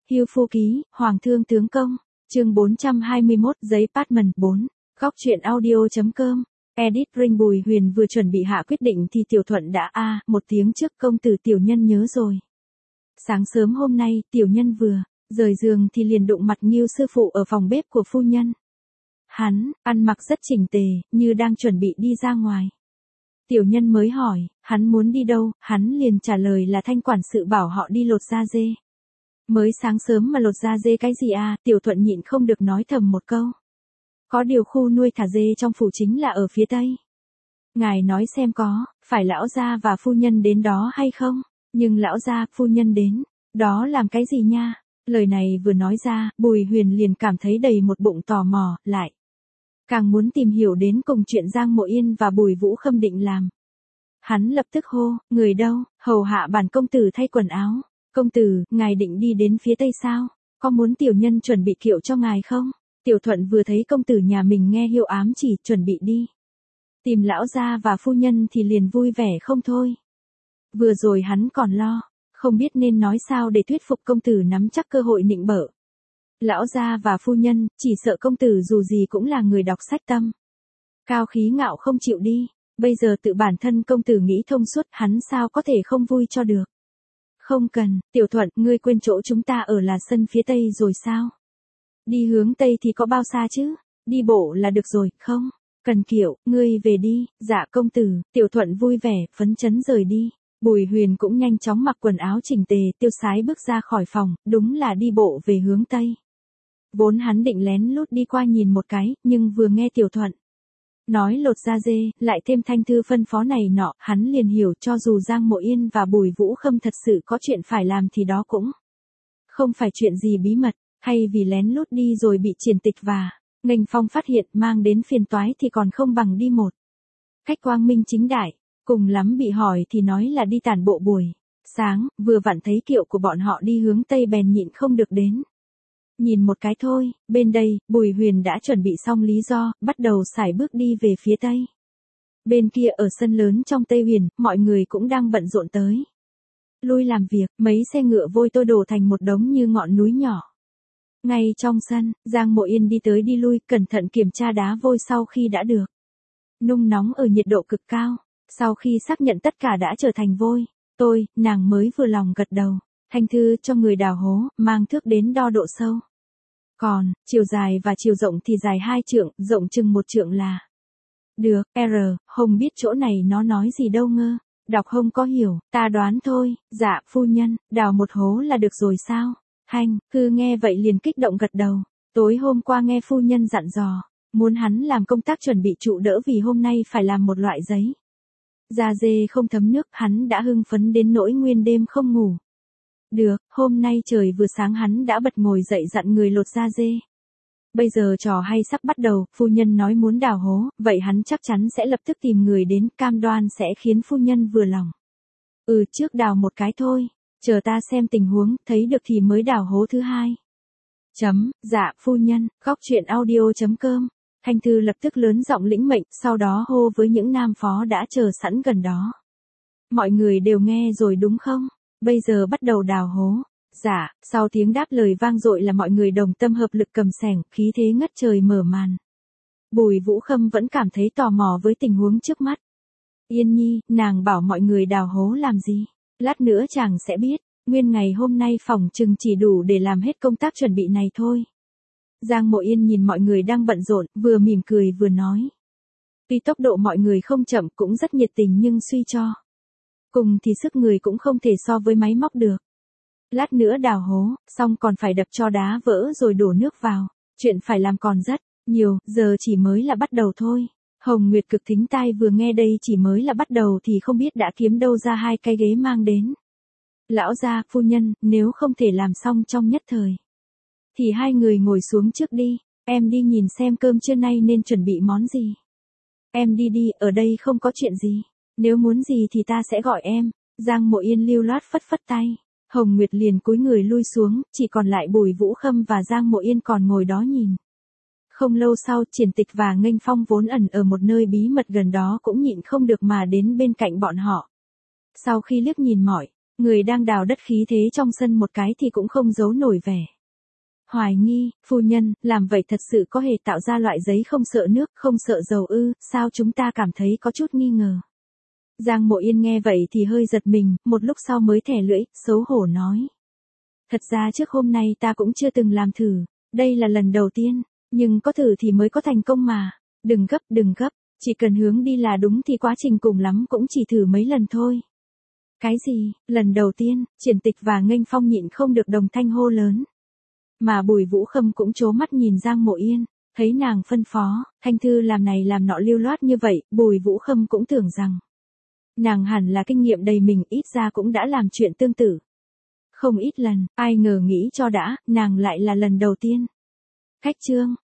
Hưu Phu Ký, Hoàng Thương Tướng Công, chương 421, giấy Patman 4, góc chuyện audio.com, edit Ring. Bùi Huyền vừa chuẩn bị hạ quyết định thì Tiểu Thuận đã một tiếng trước. Công tử tiểu nhân nhớ rồi. Sáng sớm hôm nay, tiểu nhân vừa rời giường thì liền đụng mặt Ngưu sư phụ ở phòng bếp của phu nhân. Hắn ăn mặc rất chỉnh tề, như đang chuẩn bị đi ra ngoài. Tiểu nhân mới hỏi, hắn muốn đi đâu, hắn liền trả lời là Thanh quản sự bảo họ đi lột da dê. Mới sáng sớm mà lột da dê cái gì à? Tiểu Thuận nhịn không được nói thầm một câu. Có điều khu nuôi thả dê trong phủ chính là ở phía tây. Ngài nói xem có phải lão gia và phu nhân đến đó hay không? Nhưng lão gia, phu nhân đến đó làm cái gì nha? Lời này vừa nói ra, Bùi Huyền liền cảm thấy đầy một bụng tò mò, lại càng muốn tìm hiểu đến cùng chuyện Giang Mộ Yên và Bùi Vũ Khâm định làm. Hắn lập tức hô, người đâu, hầu hạ bản công tử thay quần áo. Công tử, ngài định đi đến phía tây sao? Có muốn tiểu nhân chuẩn bị kiệu cho ngài không? Tiểu Thuận vừa thấy công tử nhà mình nghe hiệu ám chỉ chuẩn bị đi tìm lão gia và phu nhân thì liền vui vẻ không thôi. Vừa rồi hắn còn lo, không biết nên nói sao để thuyết phục công tử nắm chắc cơ hội nịnh bợ lão gia và phu nhân, chỉ sợ công tử dù gì cũng là người đọc sách tâm cao khí ngạo không chịu đi. Bây giờ tự bản thân công tử nghĩ thông suốt, hắn sao có thể không vui cho được. Không cần, Tiểu Thuận, ngươi quên chỗ chúng ta ở là sân phía tây rồi sao? Đi hướng tây thì có bao xa chứ? Đi bộ là được rồi, không cần kiệu, ngươi về đi. Dạ công tử. Tiểu Thuận vui vẻ, phấn chấn rời đi. Bùi Huyền cũng nhanh chóng mặc quần áo chỉnh tề, tiêu sái bước ra khỏi phòng, đúng là đi bộ về hướng tây. Vốn hắn định lén lút đi qua nhìn một cái, nhưng vừa nghe Tiểu Thuận nói lột da dê, lại thêm Thanh thư phân phó này nọ, hắn liền hiểu cho dù Giang Mộ Yên và Bùi Vũ Khâm thật sự có chuyện phải làm thì đó cũng không phải chuyện gì bí mật, hay vì lén lút đi rồi bị Triển Tịch và Nghênh Phong phát hiện mang đến phiền toái thì còn không bằng đi một cách quang minh chính đại, cùng lắm bị hỏi thì nói là đi tản bộ buổi sáng, vừa vặn thấy kiệu của bọn họ đi hướng tây bèn nhịn không được đến nhìn một cái thôi. Bên đây, Bùi Huyền đã chuẩn bị xong lý do, bắt đầu sải bước đi về phía tây. Bên kia ở sân lớn trong Tây Huyền, mọi người cũng đang bận rộn tới lui làm việc, mấy xe ngựa vôi tôi đổ thành một đống như ngọn núi nhỏ. Ngay trong sân, Giang Mộ Yên đi tới đi lui, cẩn thận kiểm tra đá vôi sau khi đã được nung nóng ở nhiệt độ cực cao. Sau khi xác nhận tất cả đã trở thành vôi tôi, nàng mới vừa lòng gật đầu. Thanh thư cho người đào hố, mang thước đến đo độ sâu. Còn, chiều dài và chiều rộng thì dài 2 trượng, rộng chừng 1 trượng là được. Hồng biết chỗ này nó nói gì đâu ngơ. Đọc Hồng có hiểu, ta đoán thôi. Dạ, phu nhân, đào một hố là được rồi sao? Hành, nghe vậy liền kích động gật đầu. Tối hôm qua nghe phu nhân dặn dò, muốn hắn làm công tác chuẩn bị trụ đỡ vì hôm nay phải làm một loại giấy da dê không thấm nước, hắn đã hưng phấn đến nỗi nguyên đêm không ngủ được. Hôm nay trời vừa sáng hắn đã bật ngồi dậy dặn người lột da dê. Bây giờ trò hay sắp bắt đầu, phu nhân nói muốn đào hố, vậy hắn chắc chắn sẽ lập tức tìm người đến, cam đoan sẽ khiến phu nhân vừa lòng. Trước đào một cái thôi, chờ ta xem tình huống, thấy được thì mới đào hố thứ hai. Dạ phu nhân. Góc chuyện audio.com. Thanh thư lập tức lớn giọng lĩnh mệnh, sau đó hô với những nam phó đã chờ sẵn gần đó. Mọi người đều nghe rồi đúng không? Bây giờ bắt đầu đào hố. Dạ. Sau tiếng đáp lời vang dội là mọi người đồng tâm hợp lực cầm xẻng, khí thế ngất trời mở màn. Bùi Vũ Khâm vẫn cảm thấy tò mò với tình huống trước mắt. Yên nhi, nàng bảo mọi người đào hố làm gì? Lát nữa chàng sẽ biết. Nguyên ngày hôm nay phòng chừng chỉ đủ để làm hết công tác chuẩn bị này thôi. Giang Mộ Yên nhìn mọi người đang bận rộn, vừa mỉm cười vừa nói. Tuy tốc độ mọi người không chậm cũng rất nhiệt tình nhưng suy cho cùng thì sức người cũng không thể so với máy móc được. Lát nữa đào hố, xong còn phải đập cho đá vỡ rồi đổ nước vào. Chuyện phải làm còn rất nhiều, giờ chỉ mới là bắt đầu thôi. Hồng Nguyệt cực thính tai vừa nghe đây chỉ mới là bắt đầu thì không biết đã kiếm đâu ra 2 cái ghế mang đến. Lão gia, phu nhân, nếu không thể làm xong trong nhất thời thì hai người ngồi xuống trước đi, em đi nhìn xem cơm trưa nay nên chuẩn bị món gì. Em đi, ở đây không có chuyện gì. Nếu muốn gì thì ta sẽ gọi em. Giang Mộ Yên lưu loát phất phất tay. Hồng Nguyệt liền cúi người lui xuống, chỉ còn lại Bùi Vũ Khâm và Giang Mộ Yên còn ngồi đó nhìn. Không lâu sau, Triển Tịch và Nghênh Phong vốn ẩn ở một nơi bí mật gần đó cũng nhịn không được mà đến bên cạnh bọn họ. Sau khi liếc nhìn mọi Người đang đào đất khí thế trong sân một cái thì cũng không giấu nổi vẻ hoài nghi, phu nhân, làm vậy thật sự có hề tạo ra loại giấy không sợ nước, không sợ dầu ư, sao chúng ta cảm thấy có chút nghi ngờ. Giang Mộ Yên nghe vậy thì hơi giật mình, một lúc sau mới thẻ lưỡi, xấu hổ nói. Thật ra trước hôm nay ta cũng chưa từng làm thử, đây là lần đầu tiên, nhưng có thử thì mới có thành công mà. Đừng gấp, chỉ cần hướng đi là đúng thì quá trình cùng lắm cũng chỉ thử mấy lần thôi. Cái gì, lần đầu tiên, Triển Tịch và Nghênh Phong nhịn không được đồng thanh hô lớn. Mà Bùi Vũ Khâm cũng trố mắt nhìn Giang Mộ Yên, thấy nàng phân phó, Thanh Thư làm này làm nọ lưu loát như vậy, Bùi Vũ Khâm cũng tưởng rằng nàng hẳn là kinh nghiệm đầy mình, ít ra cũng đã làm chuyện tương tự không ít lần, ai ngờ nghĩ cho đã, nàng lại là lần đầu tiên. Khách trương,